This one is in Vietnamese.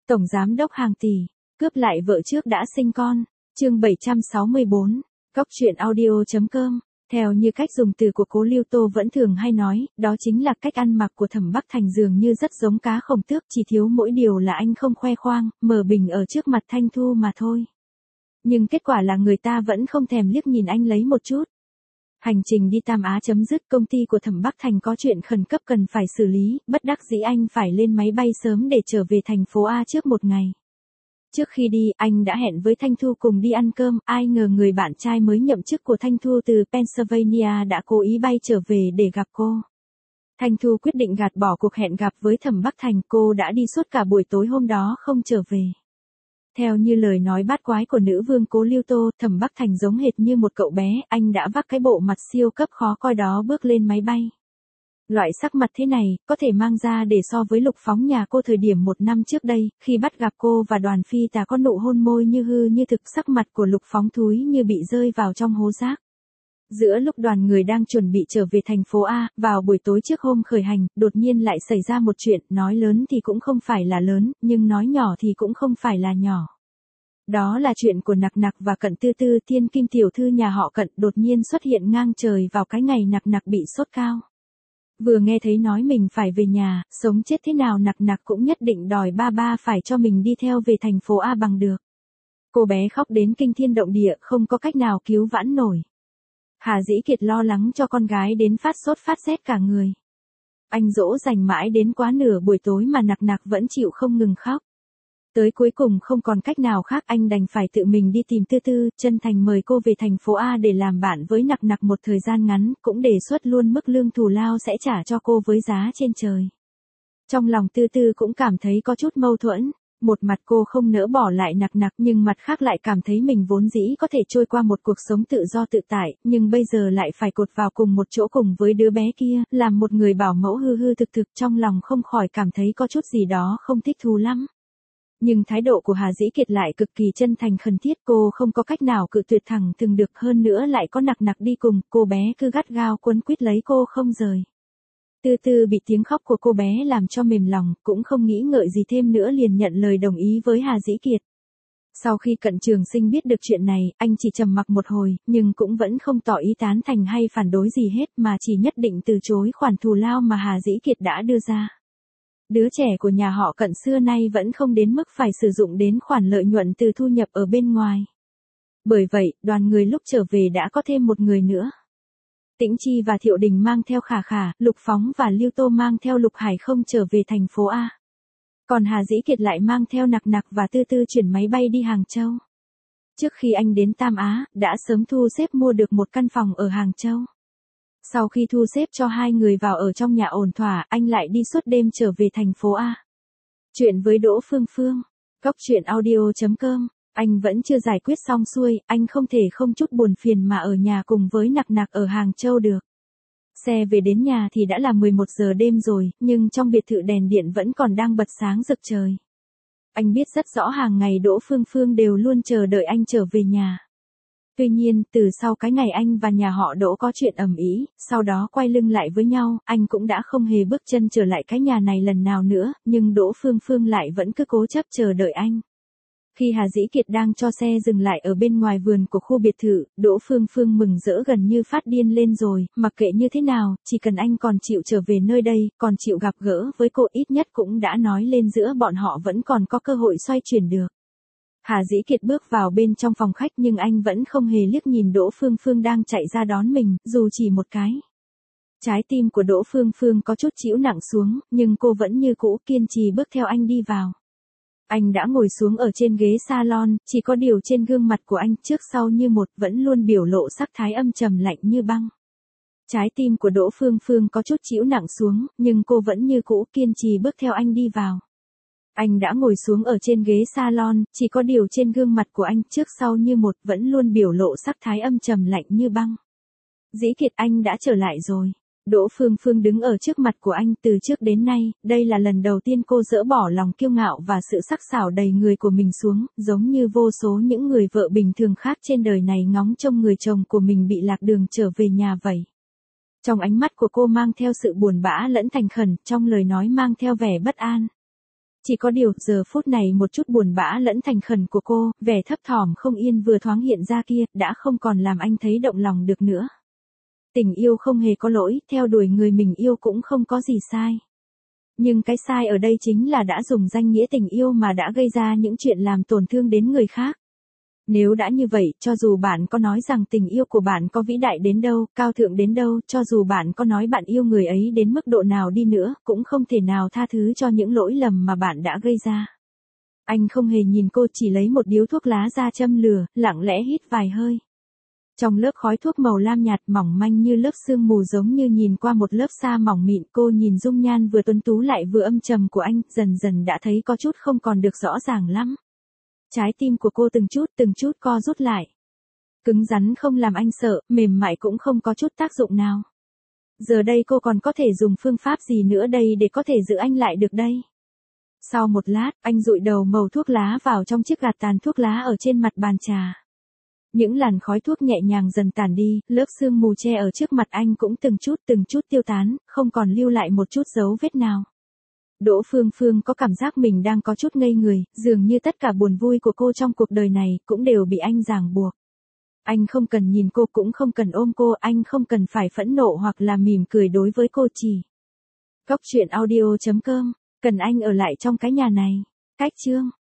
Tổng giám đốc hàng tỷ, cướp lại vợ trước đã sinh con. Chương 764. Cóc truyện audio.com. Theo như cách dùng từ của Cố Lưu Tô vẫn thường hay nói, đó chính là cách ăn mặc của Thẩm Bắc Thành dường như rất giống cá khổng tước, chỉ thiếu mỗi điều là anh không khoe khoang, mở bình ở trước mặt Thanh Thu mà thôi. Nhưng kết quả là người ta vẫn không thèm liếc nhìn anh lấy một chút. Hành trình đi Tam Á chấm dứt, công ty của Thẩm Bắc Thành có chuyện khẩn cấp cần phải xử lý, bất đắc dĩ anh phải lên máy bay sớm để trở về thành phố A trước một ngày. Trước khi đi, anh đã hẹn với Thanh Thu cùng đi ăn cơm, ai ngờ người bạn trai mới nhậm chức của Thanh Thu từ Pennsylvania đã cố ý bay trở về để gặp cô. Thanh Thu quyết định gạt bỏ cuộc hẹn gặp với Thẩm Bắc Thành, cô đã đi suốt cả buổi tối hôm đó không trở về. Theo như lời nói bát quái của nữ vương Cố Lưu Tô, Thẩm Bắc Thành giống hệt như một cậu bé, anh đã vác cái bộ mặt siêu cấp khó coi đó bước lên máy bay. Loại sắc mặt thế này, có thể mang ra để so với Lục Phóng nhà cô thời điểm 1 năm trước đây, khi bắt gặp cô và Đoàn Phi Tà có nụ hôn môi như hư như thực, sắc mặt của Lục Phóng thúi như bị rơi vào trong hố rác. Giữa lúc đoàn người đang chuẩn bị trở về thành phố A, vào buổi tối trước hôm khởi hành, đột nhiên lại xảy ra một chuyện, nói lớn thì cũng không phải là lớn, nhưng nói nhỏ thì cũng không phải là nhỏ. Đó là chuyện của Nặc Nặc và Cận Tư Tư, thiên kim tiểu thư nhà họ Cận đột nhiên xuất hiện ngang trời vào cái ngày Nặc Nặc bị sốt cao. Vừa nghe thấy nói mình phải về nhà, sống chết thế nào Nặc Nặc cũng nhất định đòi ba phải cho mình đi theo về thành phố A bằng được. Cô bé khóc đến kinh thiên động địa, không có cách nào cứu vãn nổi. Hà Dĩ Kiệt lo lắng cho con gái đến phát sốt phát rét cả người. Anh dỗ dành mãi đến quá nửa buổi tối mà Nặc Nặc vẫn chịu không ngừng khóc. Tới cuối cùng không còn cách nào khác, anh đành phải tự mình đi tìm Tư Tư, chân thành mời cô về thành phố A để làm bạn với Nặc Nặc một thời gian ngắn, cũng đề xuất luôn mức lương thù lao sẽ trả cho cô với giá trên trời. Trong lòng Tư Tư cũng cảm thấy có chút mâu thuẫn, một mặt cô không nỡ bỏ lại Nặc Nặc nhưng mặt khác lại cảm thấy mình vốn dĩ có thể trôi qua một cuộc sống tự do tự tại, nhưng bây giờ lại phải cột vào cùng một chỗ cùng với đứa bé kia, làm một người bảo mẫu hư hư thực thực, trong lòng không khỏi cảm thấy có chút gì đó không thích thú lắm. Nhưng thái độ của Hà Dĩ Kiệt lại cực kỳ chân thành khẩn thiết, cô không có cách nào cự tuyệt thẳng thừng được, hơn nữa lại có Nặc Nặc đi cùng, cô bé cứ gắt gao quấn quýt lấy cô không rời. Tư Tư bị tiếng khóc của cô bé làm cho mềm lòng, cũng không nghĩ ngợi gì thêm nữa liền nhận lời đồng ý với Hà Dĩ Kiệt. Sau khi Cận Trường Sinh biết được chuyện này, anh chỉ trầm mặc một hồi, nhưng cũng vẫn không tỏ ý tán thành hay phản đối gì hết mà chỉ nhất định từ chối khoản thù lao mà Hà Dĩ Kiệt đã đưa ra. Đứa trẻ của nhà họ Cận xưa nay vẫn không đến mức phải sử dụng đến khoản lợi nhuận từ thu nhập ở bên ngoài. Bởi vậy, đoàn người lúc trở về đã có thêm một người nữa. Tĩnh Chi và Thiệu Đình mang theo Khả Khả, Lục Phóng và Lưu Tô mang theo Lục Hải không trở về thành phố A. Còn Hà Dĩ Kiệt lại mang theo Nặc Nặc và Tư Tư chuyển máy bay đi Hàng Châu. Trước khi anh đến Tam Á, đã sớm thu xếp mua được một căn phòng ở Hàng Châu. Sau khi thu xếp cho hai người vào ở trong nhà ổn thỏa, anh lại đi suốt đêm trở về thành phố A. Chuyện với Đỗ Phương Phương. Cóc truyện audio.com. Anh vẫn chưa giải quyết xong xuôi, anh không thể không chút buồn phiền mà ở nhà cùng với Nặc Nặc ở Hàng Châu được. Xe về đến nhà thì đã là 11 giờ đêm rồi, nhưng trong biệt thự đèn điện vẫn còn đang bật sáng rực trời. Anh biết rất rõ hàng ngày Đỗ Phương Phương đều luôn chờ đợi anh trở về nhà. Tuy nhiên, từ sau cái ngày anh và nhà họ Đỗ có chuyện ầm ĩ, sau đó quay lưng lại với nhau, anh cũng đã không hề bước chân trở lại cái nhà này lần nào nữa, nhưng Đỗ Phương Phương lại vẫn cứ cố chấp chờ đợi anh. Khi Hà Dĩ Kiệt đang cho xe dừng lại ở bên ngoài vườn của khu biệt thự, Đỗ Phương Phương mừng rỡ gần như phát điên lên rồi, mặc kệ như thế nào, chỉ cần anh còn chịu trở về nơi đây, còn chịu gặp gỡ với cô, ít nhất cũng đã nói lên giữa bọn họ vẫn còn có cơ hội xoay chuyển được. Hà Dĩ Kiệt bước vào bên trong phòng khách nhưng anh vẫn không hề liếc nhìn Đỗ Phương Phương đang chạy ra đón mình, dù chỉ một cái. Trái tim của Đỗ Phương Phương có chút chịu nặng xuống, nhưng cô vẫn như cũ kiên trì bước theo anh đi vào. Anh đã ngồi xuống ở trên ghế salon, chỉ có điều trên gương mặt của anh trước sau như một vẫn luôn biểu lộ sắc thái âm trầm lạnh như băng. Trái tim của Đỗ Phương Phương có chút chịu nặng xuống, nhưng cô vẫn như cũ kiên trì bước theo anh đi vào. Anh đã ngồi xuống ở trên ghế salon, chỉ có điều trên gương mặt của anh trước sau như một vẫn luôn biểu lộ sắc thái âm trầm lạnh như băng. Dĩ Kiệt, anh đã trở lại rồi. Đỗ Phương Phương đứng ở trước mặt của anh, từ trước đến nay, đây là lần đầu tiên cô dỡ bỏ lòng kiêu ngạo và sự sắc sảo đầy người của mình xuống, giống như vô số những người vợ bình thường khác trên đời này ngóng trông người chồng của mình bị lạc đường trở về nhà vậy. Trong ánh mắt của cô mang theo sự buồn bã lẫn thành khẩn, trong lời nói mang theo vẻ bất an. Chỉ có điều, giờ phút này một chút buồn bã lẫn thành khẩn của cô, vẻ thấp thỏm không yên vừa thoáng hiện ra kia, đã không còn làm anh thấy động lòng được nữa. Tình yêu không hề có lỗi, theo đuổi người mình yêu cũng không có gì sai. Nhưng cái sai ở đây chính là đã dùng danh nghĩa tình yêu mà đã gây ra những chuyện làm tổn thương đến người khác. Nếu đã như vậy, cho dù bạn có nói rằng tình yêu của bạn có vĩ đại đến đâu, cao thượng đến đâu, cho dù bạn có nói bạn yêu người ấy đến mức độ nào đi nữa, cũng không thể nào tha thứ cho những lỗi lầm mà bạn đã gây ra. Anh không hề nhìn cô, chỉ lấy một điếu thuốc lá ra châm lửa, lặng lẽ hít vài hơi. Trong lớp khói thuốc màu lam nhạt mỏng manh như lớp sương mù, giống như nhìn qua một lớp sa mỏng mịn, cô nhìn dung nhan vừa tuấn tú lại vừa âm trầm của anh, dần dần đã thấy có chút không còn được rõ ràng lắm. Trái tim của cô từng chút co rút lại. Cứng rắn không làm anh sợ, mềm mại cũng không có chút tác dụng nào. Giờ đây cô còn có thể dùng phương pháp gì nữa đây để có thể giữ anh lại được đây? Sau một lát, anh dụi đầu màu thuốc lá vào trong chiếc gạt tàn thuốc lá ở trên mặt bàn trà. Những làn khói thuốc nhẹ nhàng dần tàn đi, lớp sương mù che ở trước mặt anh cũng từng chút tiêu tán, không còn lưu lại một chút dấu vết nào. Đỗ Phương Phương có cảm giác mình đang có chút ngây người, dường như tất cả buồn vui của cô trong cuộc đời này cũng đều bị anh ràng buộc. Anh không cần nhìn cô, cũng không cần ôm cô, anh không cần phải phẫn nộ hoặc là mỉm cười đối với cô, chỉ. Cóc truyện audio.com, cần anh ở lại trong cái nhà này. Cách chương